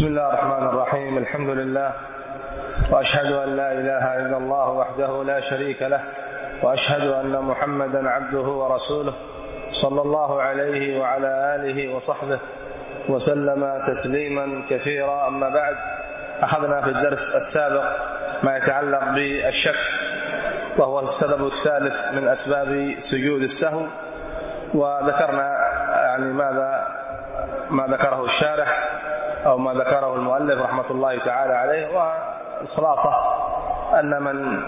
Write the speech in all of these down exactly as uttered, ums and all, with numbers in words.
بسم الله الرحمن الرحيم. الحمد لله، وأشهد أن لا إله إلا الله وحده لا شريك له، وأشهد أن محمدا عبده ورسوله صلى الله عليه وعلى آله وصحبه وسلم تسليما كثيرا. أما بعد، أخذنا في الدرس السابق ما يتعلق بالشك، وهو السبب الثالث من أسباب سجود السهو، وذكرنا يعني ماذا ما ذكره الشارح أو ما ذكره المؤلف رحمة الله تعالى عليه. والخلاصة أن من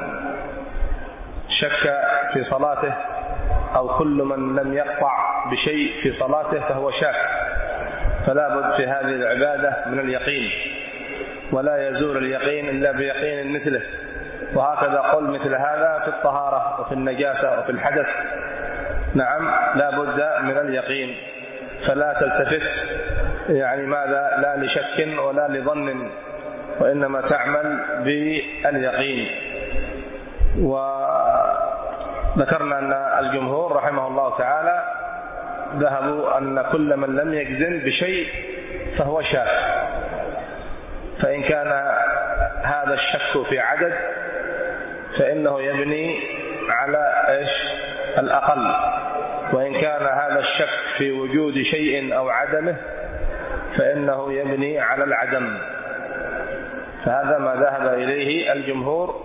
شك في صلاته أو كل من لم يقطع بشيء في صلاته فهو شاك، فلا بد في هذه العبادة من اليقين، ولا يزول اليقين إلا بيقين مثله. وهكذا قل مثل هذا في الطهارة وفي النجاسة وفي الحدث. نعم، لا بد من اليقين، فلا تلتفت يعني ماذا لا لشك ولا لظن، وإنما تعمل باليقين. وذكرنا أن الجمهور رحمه الله تعالى ذهبوا أن كل من لم يجزم بشيء فهو شاك، فإن كان هذا الشك في عدد فإنه يبني على إيش؟ الأقل، وإن كان هذا الشك في وجود شيء أو عدمه فإنه يبني على العدم. فهذا ما ذهب إليه الجمهور،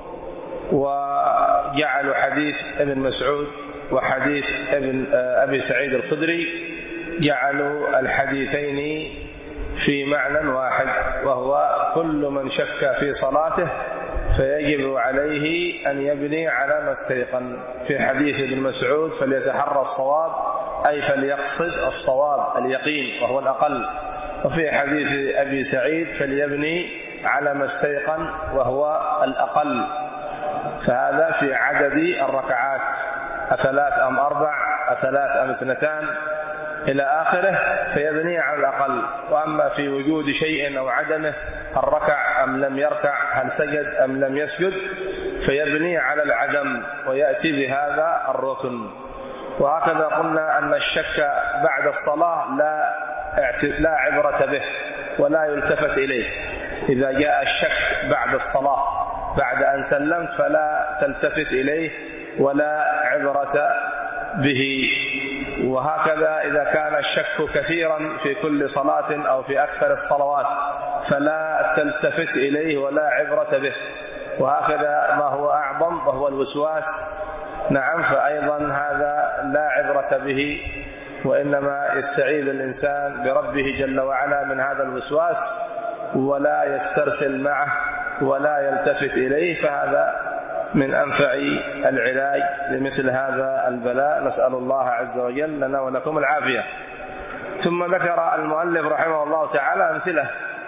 وجعلوا حديث ابن مسعود وحديث ابن أبي سعيد الخدري جعلوا الحديثين في معنى واحد، وهو كل من شك في صلاته فيجب عليه أن يبني على ما استيقن. في حديث ابن مسعود فليتحرى الصواب، أي فليقصد الصواب اليقين وهو الأقل. وفي حديث أبي سعيد فليبني على ما استيقن وهو الأقل. فهذا في عدد الركعات، أثلاث أم أربع، أثلاث أم اثنتان إلى آخره، فيبني على الأقل. وأما في وجود شيء أو عدمه، هل ركع أم لم يركع، هل سجد أم لم يسجد، فيبني على العدم ويأتي بهذا الركن. وهكذا قلنا أن الشك بعد الصلاة لا لا عبرة به ولا يلتفت إليه. إذا جاء الشك بعد الصلاة بعد أن سلمت فلا تلتفت إليه ولا عبرة به. وهكذا إذا كان الشك كثيرا في كل صلاة أو في أكثر الصلوات فلا تلتفت إليه ولا عبرة به. وهكذا ما هو أعظم وهو الوسواس، نعم، فأيضا هذا لا عبرة به، وإنما يستعيذ الإنسان بربه جل وعلا من هذا الوسواس ولا يسترسل معه ولا يلتفت إليه. فهذا من أنفع العلاج لمثل هذا البلاء. نسأل الله عز وجل لنا ولكم العافية. ثم ذكر المؤلف رحمه الله تعالى أمثلة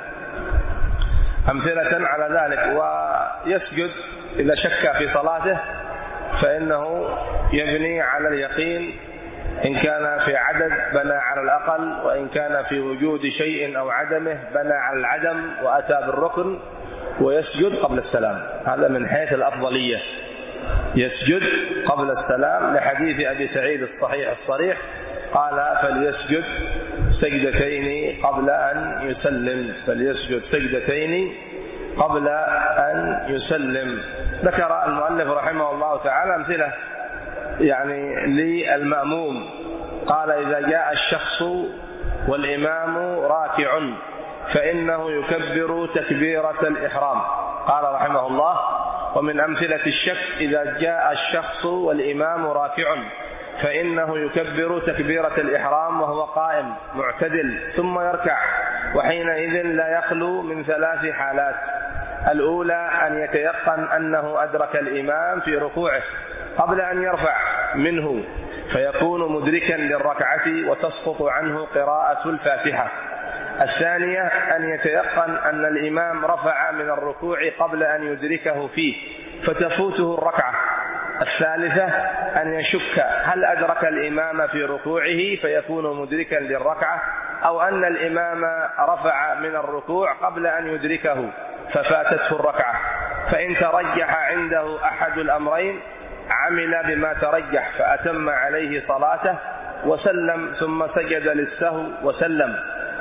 أمثلة على ذلك. ويسجد إذا شك في صلاته فإنه يبني على اليقين، إن كان في عدد بنى على الأقل، وإن كان في وجود شيء أو عدمه بنى على العدم وأتى بالركن. ويسجد قبل السلام، هذا من حيث الأفضلية، يسجد قبل السلام لحديث أبي سعيد الصحيح الصريح قال فليسجد سجدتين قبل أن يسلم، فليسجد سجدتين قبل أن يسلم. ذكر المؤلف رحمه الله تعالى أمثلة يعني للمأموم. قال إذا جاء الشخص والإمام راكع فإنه يكبر تكبيرة الإحرام. قال رحمه الله ومن أمثلة الشك إذا جاء الشخص والإمام راكع فإنه يكبر تكبيرة الإحرام وهو قائم معتدل ثم يركع، وحينئذ لا يخلو من ثلاث حالات. الأولى أن يتيقن أنه أدرك الإمام في ركوعه قبل أن يرفع منه فيكون مدركا للركعة وتسقط عنه قراءة الفاتحة. الثانية أن يتيقن أن الإمام رفع من الركوع قبل أن يدركه فيه فتفوته الركعة. الثالثة أن يشك هل أدرك الإمام في ركوعه فيكون مدركا للركعة، أو أن الإمام رفع من الركوع قبل أن يدركه ففاتته الركعة. فإن ترجح عنده أحد الأمرين عمل بما ترجح فأتم عليه صلاته وسلم ثم سجد للسهو وسلم.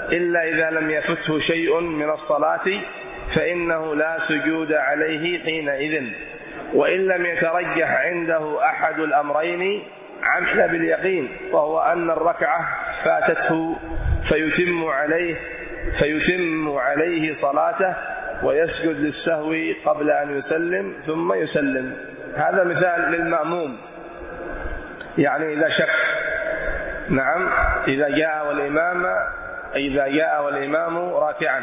إلا إذا لم يفته شيء من الصلاة فإنه لا سجود عليه حينئذ، وإن لم يترجح عنده أحد الأمرين عمل باليقين، وهو أن الركعة فاتته فيتم عليه فيتم عليه صلاته ويسجد للسهو قبل أن يسلم ثم يسلم. هذا مثال للمأموم، يعني إذا شك، نعم، إذا جاء والإمام إذا جاء والإمام راكعا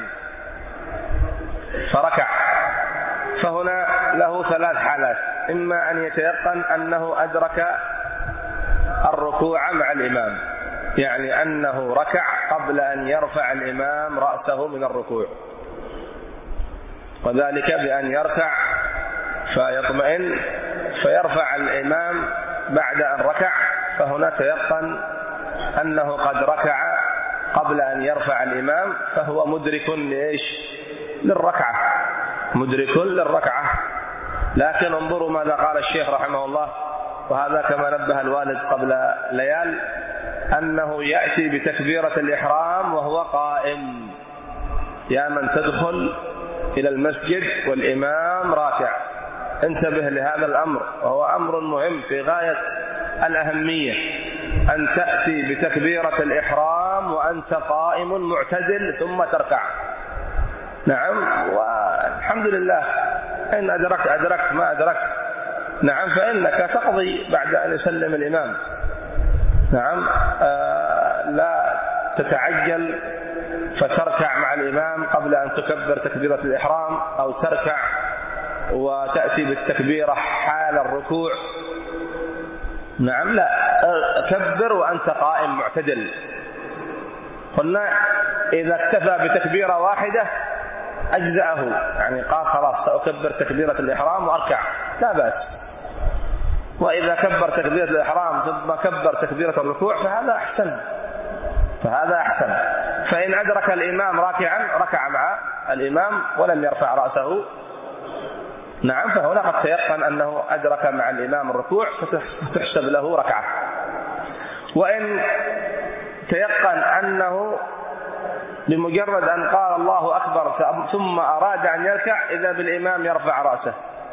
فركع، فهنا له ثلاث حالات: إما أن يتيقن أنه أدرك الركوع مع الإمام، يعني أنه ركع قبل أن يرفع الإمام رأسه من الركوع، وذلك بأن يركع فيطمئن فيرفع الإمام بعد أن ركع، فهنا تيقن أنه قد ركع قبل أن يرفع الإمام، فهو مدرك لإيش؟ للركعة، مدرك للركعة. لكن انظروا ماذا قال الشيخ رحمه الله، وهذا كما نبه الوالد قبل ليال، أنه يأتي بتكبيرة الإحرام وهو قائم. يا من تدخل إلى المسجد والإمام راكع، انتبه لهذا الأمر، وهو أمر مهم في غاية الأهمية، أن تأتي بتكبيرة الإحرام وأنت قائم معتدل ثم تركع. نعم، والحمد لله، إن أدركت أدركت، ما أدركت نعم فإنك تقضي بعد أن يسلم الإمام. نعم، آه لا تتعجل فتركع مع الإمام قبل أن تكبر تكبيرة الإحرام، أو تركع وتأتي بالتكبيرة حال الركوع. نعم، لا، كبر وأنت قائم معتدل. قلنا إذا اكتفى بتكبيرة واحدة أجزأه، يعني قال خلاص سأكبر تكبيرة الإحرام وأركع، لا بأس. وإذا كبر تكبيرة الإحرام ثم كبر تكبيرة الركوع فهذا أحسن، فهذا أحسن. فإن أدرك الإمام راكعا ركع مع الإمام ولم يرفع رأسه، نعم، فهنا قد تيقن أنه أدرك مع الإمام الركوع فتحسب له ركعة. وإن تيقن أنه بمجرد أن قال الله أكبر ثم أراد أن يركع إذا بالإمام يرفع رأسه،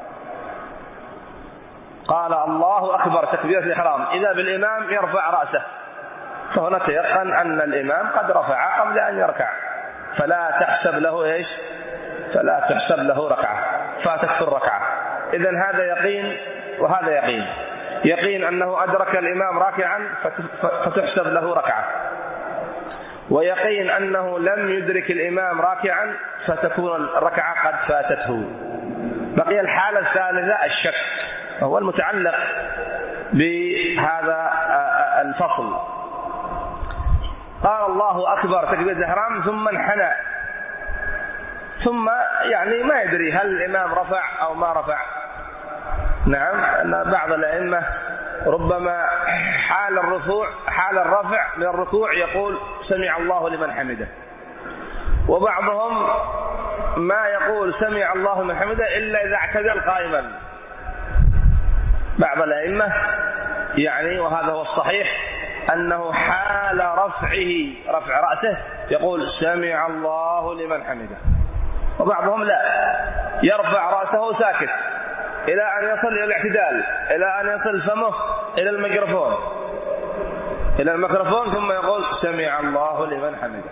قال الله أكبر تكبيرة الإحرام إذا بالإمام يرفع رأسه، فهنا تيقن أن الإمام قد رفع قبل أن يركع، فلا تحسب له إيش؟ فلا تحسب له ركعة، فاتت الركعة. إذن هذا يقين وهذا يقين. يقين أنه أدرك الإمام راكعا فتحسب له ركعة، ويقين أنه لم يدرك الإمام راكعا فتكون الركعة قد فاتته. بقي الحالة الثالثة الشك، وهو المتعلق بهذا الفصل. قال الله أكبر تكبيرة الإحرام ثم انحنى، ثم يعني ما يدري هل الإمام رفع أو ما رفع. نعم، أن بعض الأئمة ربما حال الرفوع حال الرفع من الركوع يقول سمع الله لمن حمده، وبعضهم ما يقول سمع الله لمن حمده إلا إذا اعتدل قائما. بعض الأئمة يعني، وهذا هو الصحيح، أنه حال رفعه رفع رأسه يقول سمع الله لمن حمده، وبعضهم لا، يرفع رأسه ساكت إلى أن يصل إلى الاعتدال، إلى أن يصل فمه إلى الميكروفون إلى الميكروفون ثم يقول سمع الله لمن حمده.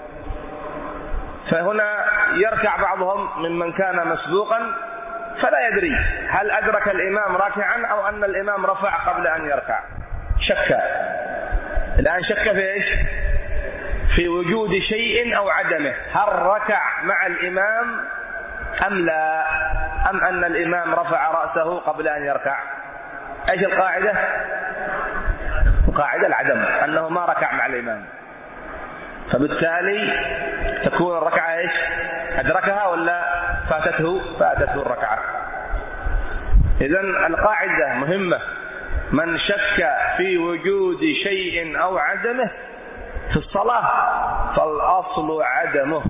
فهنا يركع بعضهم ممن كان مسبوقا فلا يدري هل أدرك الإمام راكعا أو أن الإمام رفع قبل أن يركع، شك. الآن شك في إيش؟ في وجود شيء أو عدمه، هل ركع مع الإمام أم لا، أم أن الإمام رفع رأسه قبل أن يركع. إيش القاعدة؟ القاعدة العدم، أنه ما ركع مع الإمام، فبالتالي تكون الركعة إيش؟ أدركها ولا فاتته؟ فاتته الركعة. إذن القاعدة مهمة، من شك في وجود شيء أو عدمه في الصلاة فالأصل عدمه،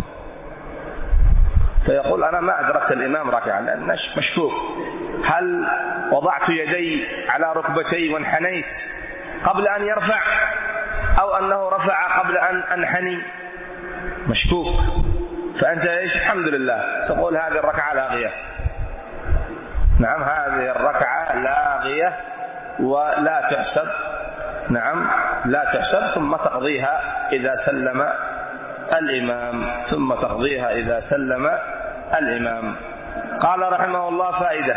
فيقول أنا ما أدركت الإمام راكعا لأن مشكوك، هل وضعت يدي على ركبتي وانحنيت قبل أن يرفع أو أنه رفع قبل أن أنحني. مشكوك، فأنت إيش؟ الحمد لله تقول هذه الركعة لاغية. نعم، هذه الركعة لاغية ولا تحسب. نعم، لا تحسب، ثم تقضيها إذا سلم الإمام، ثم تقضيها إذا سلم الإمام. قال رحمه الله: فائدة: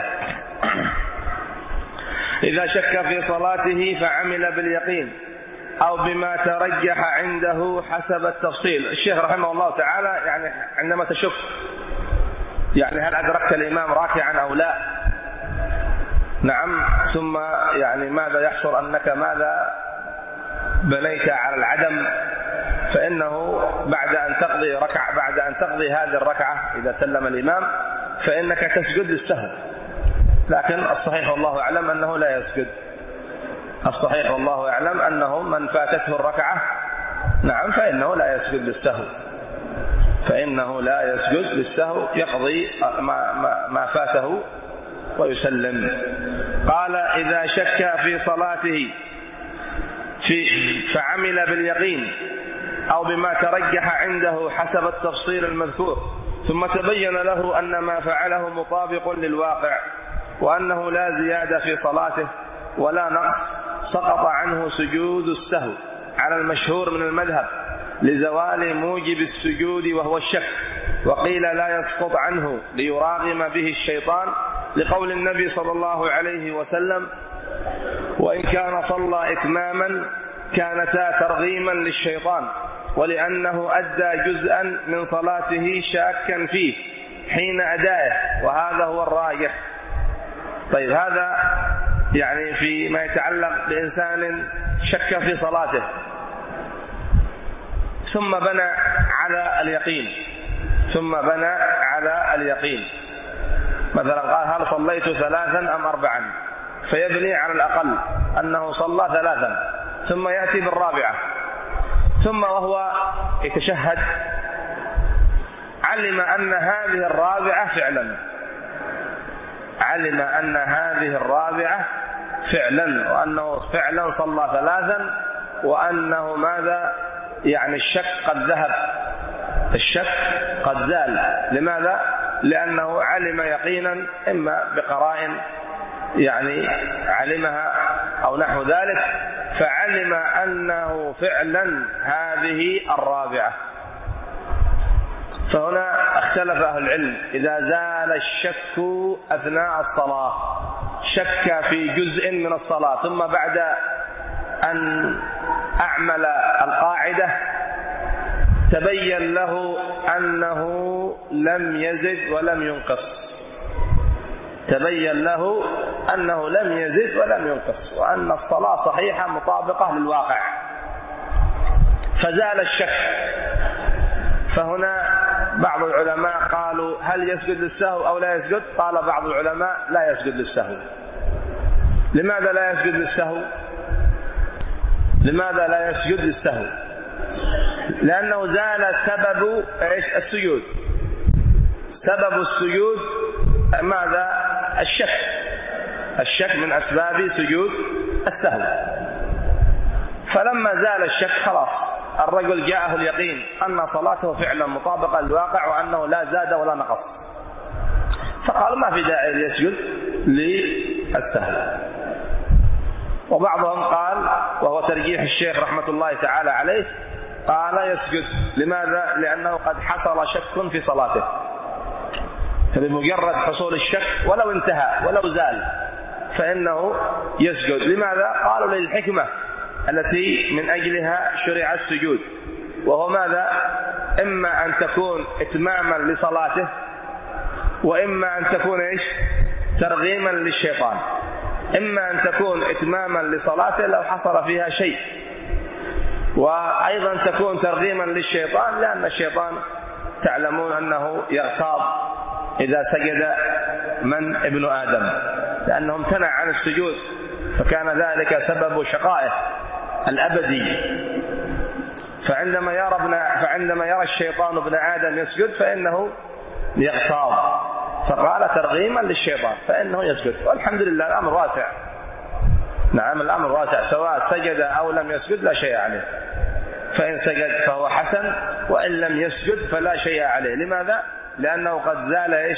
إذا شك في صلاته فعمل باليقين أو بما ترجح عنده حسب التفصيل. الشيخ رحمه الله تعالى يعني عندما تشك يعني هل أدركت الإمام راكعا أو لا، نعم، ثم يعني ماذا يحصل أنك ماذا بنيت على العدم، فإنه بعد أن تقضي ركعة بعد أن تقضي هذه الركعة إذا سلم الإمام فإنك تسجد للسهو، لكن الصحيح والله أعلم أنه لا يسجد. الصحيح والله أعلم أنه من فاتته الركعة نعم فإنه لا يسجد للسهو، فإنه لا يسجد للسهو، يقضي ما, ما, ما فاته ويسلم. قال: إذا شك في صلاته في فعمل باليقين أو بما ترجح عنده حسب التفصيل المذكور، ثم تبين له أن ما فعله مطابق للواقع وأنه لا زيادة في صلاته ولا نقص، سقط عنه سجود السهو على المشهور من المذهب لزوال موجب السجود وهو الشك، وقيل لا يسقط عنه ليراغم به الشيطان لقول النبي صلى الله عليه وسلم: وإن كان صلى إتماما كانتا ترغيما للشيطان، ولأنه أدى جزءا من صلاته شاكا فيه حين أدائه، وهذا هو الراجح. طيب، هذا يعني فيما يتعلق بإنسان شك في صلاته ثم بنى على اليقين ثم بنى على اليقين مثلا قال: هل صليت ثلاثا أم أربعا؟ فيبني على الأقل أنه صلى ثلاثا، ثم يأتي بالرابعة، ثم وهو يتشهد علم أن هذه الرابعة فعلا علم أن هذه الرابعة فعلا وأنه فعلا صلى ثلاثا، وأنه ماذا يعني الشك قد ذهب، الشك قد زال. لماذا؟ لأنه علم يقينا إما بقرائن يعني علمها أو نحو ذلك، فعلم أنه فعلا هذه الرابعة. فهنا اختلف أهل العلم: إذا زال الشك أثناء الصلاة، شك في جزء من الصلاة ثم بعد أن أعمل القاعدة تبين له أنه لم يزد ولم ينقص تبين له أنه لم يزد ولم ينقص وأن الصلاة صحيحة مطابقة للواقع، فزال الشك. فهنا بعض العلماء قالوا: هل يسجد للسهو أو لا يسجد؟ قال بعض العلماء: لا يسجد للسهو. لماذا لا يسجد للسهو؟ لماذا لا يسجد للسهو؟ لأنه زال سبب إيش؟ السجود. سبب السجود ماذا؟ الشك. الشك من أسباب سجود السهو. فلما زال الشك خلاص الرجل جاءه اليقين أن صلاته فعلا مطابقة للواقع وأنه لا زاد ولا نقص، فقال ما في داعي ليسجد للسهو. وبعضهم قال، وهو ترجيح الشيخ رحمة الله تعالى عليه، قال يسجد. لماذا؟ لأنه قد حصل شك في صلاته، فبمجرد حصول الشك ولو انتهى ولو زال فإنه يسجد. لماذا؟ قالوا للحكمة التي من أجلها شرع السجود، وهو ماذا؟ إما أن تكون إتماما لصلاته، وإما أن تكون إيش؟ ترغيما للشيطان. إما أن تكون إتماما لصلاته لو حصل فيها شيء، وأيضا تكون ترغيما للشيطان، لأن الشيطان تعلمون أنه يغتاظ إذا سجد من ابن آدم، لأنه امتنع عن السجود، فكان ذلك سبب شقائه الأبدي. فعندما يرى ابن فعندما يرى الشيطان ابن آدم يسجد فإنه يغتاظ، فقال ترغيما للشيطان فإنه يسجد. والحمد لله الأمر واسع. نعم الأمر واسع، سواء سجد أو لم يسجد لا شيء عليه. فإن سجد فهو حسن، وإن لم يسجد فلا شيء عليه. لماذا؟ لأنه قد زال إيش؟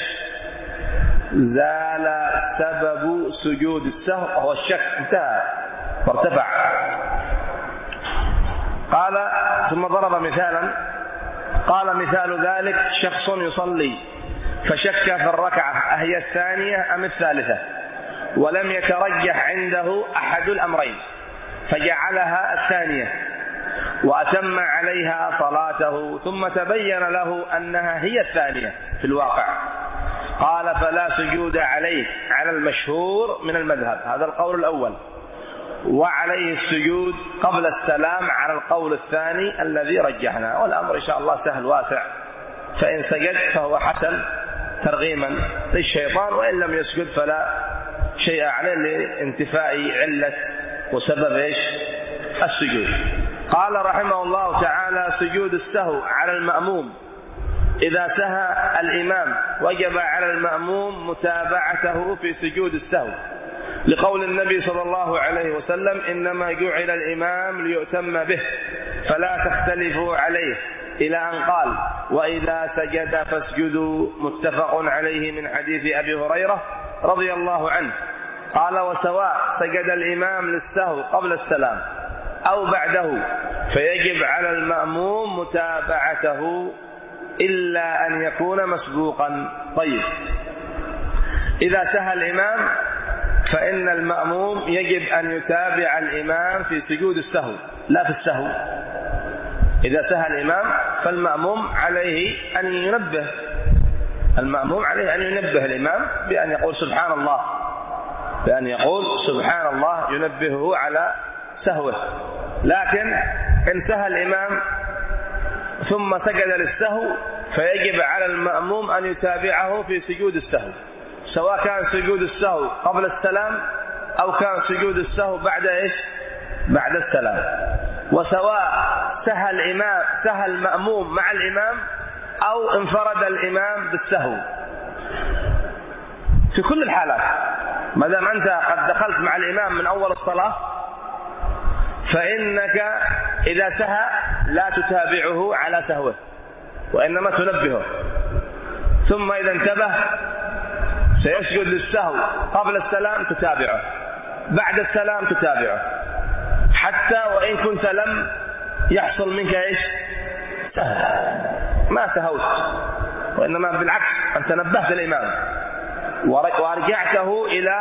زال سبب سجود السهو وهو الشك، انتهى وارتفع. قال ثم ضرب مثالا، قال مثال ذلك شخص يصلي فشك في الركعة أهي الثانية أم الثالثة، ولم يترجح عنده أحد الأمرين فجعلها الثانية وأتم عليها صلاته، ثم تبين له أنها هي الثانية في الواقع، قال فلا سجود عليه على المشهور من المذهب، هذا القول الأول، وعليه السجود قبل السلام على القول الثاني الذي رجحنا، والأمر إن شاء الله سهل واسع. فإن سجد فهو حسن ترغيما للشيطان، وإن لم يسجد فلا شيء عليه لانتفاء علة وسبب إيش؟ السجود. قال رحمه الله تعالى سجود السهو على المأموم إذا سهى الإمام وجب على المأموم متابعته في سجود السهو، لقول النبي صلى الله عليه وسلم إنما جعل الإمام ليؤتم به فلا تختلفوا عليه، إلى أن قال وإذا سجد فاسجدوا، متفق عليه من حديث أبي هريرة رضي الله عنه. قال وسواء سجد الإمام للسهو قبل السلام أو بعده فيجب على المأموم متابعته إلا أن يكون مسبوقا. طيب، إذا سهى الإمام فإن المأموم يجب أن يتابع الإمام في سجود السهو لا في السهو. إذا سهى الإمام فالمأموم عليه أن ينبه المأموم عليه أن ينبه الإمام بأن يقول سبحان الله، بأن يقول سبحان الله ينبهه على سهوه. لكن إن سهى الإمام ثم سجد للسهو فيجب على المأموم أن يتابعه في سجود السهو، سواء كان سجود السهو قبل السلام أو كان سجود السهو بعد إيش؟ بعد السلام. وسواء سهى الإمام سهى المأموم مع الإمام أو انفرد الإمام بالسهو، في كل الحالات ما دام أنت قد دخلت مع الإمام من أول الصلاة فإنك إذا سهى لا تتابعه على سهوه وإنما تنبهه، ثم إذا انتبه سيسجد للسهو قبل السلام تتابعه، بعد السلام تتابعه، حتى وإن كنت لم يحصل منك إيش؟ سهل، ما سهوت، وإنما بالعكس أنت نبهت الإمام وارجعته إلى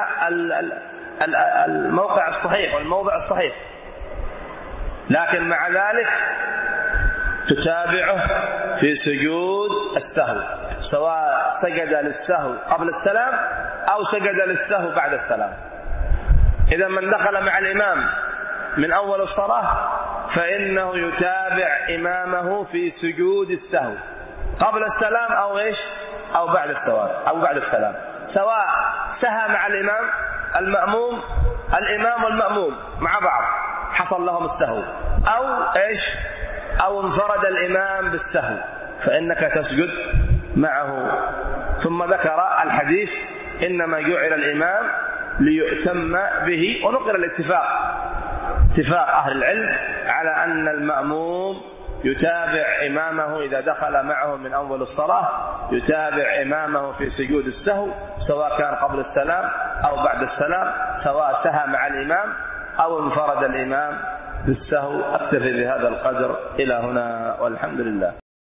الموقع الصحيح والموضع الصحيح، لكن مع ذلك تتابعه في سجود السهو، سواء سجد للسهو قبل السلام أو سجد للسهو بعد السلام. إذا من دخل مع الإمام من أول الصلاة فإنه يتابع إمامه في سجود السهو قبل السلام أو إيش؟ أو بعد السلام أو بعد السلام، سواء سهى مع الإمام المأموم الإمام والمأموم مع بعض حصل لهم السهو، أو إيش؟ أو انفرد الإمام بالسهو فإنك تسجد معه. ثم ذكر الحديث إنما جعل الإمام ليؤتم به، ونقل الاتفاق اتفاق أهل العلم على أن المأموم يتابع إمامه إذا دخل معه من أول الصلاة، يتابع إمامه في سجود السهو سواء كان قبل السلام أو بعد السلام، سواء سهى مع الإمام أو انفرد الإمام بالسهو. أكتفي بهذا القدر إلى هنا والحمد لله.